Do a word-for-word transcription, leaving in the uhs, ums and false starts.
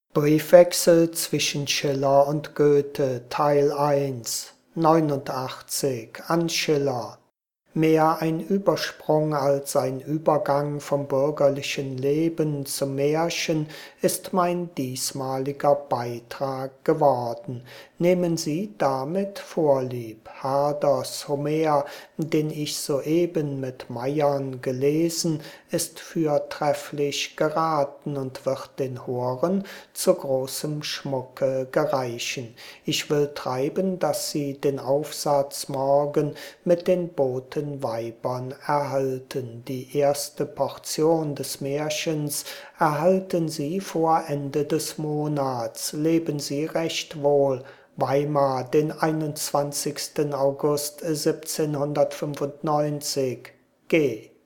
Briefwechsel zwischen Schiller und Goethe, Teil eins, neunundachtzig, an Schiller. Mehr ein Übersprung als ein Übergang vom bürgerlichen Leben zum Märchen ist mein diesmaliger Beitrag geworden. Nehmen Sie damit Vorlieb. Herders Homer, den ich soeben mit Meiern gelesen, ist fürtrefflich geraten und wird den Horen zu großem Schmucke gereichen. Ich will treiben, dass Sie den Aufsatz morgen mit den Boten Weibern erhalten. Die erste Portion des Märchens erhalten Sie vor Ende des Monats. Leben Sie recht wohl. Weimar, den einundzwanzigsten August siebzehnhundertfünfundneunzig. G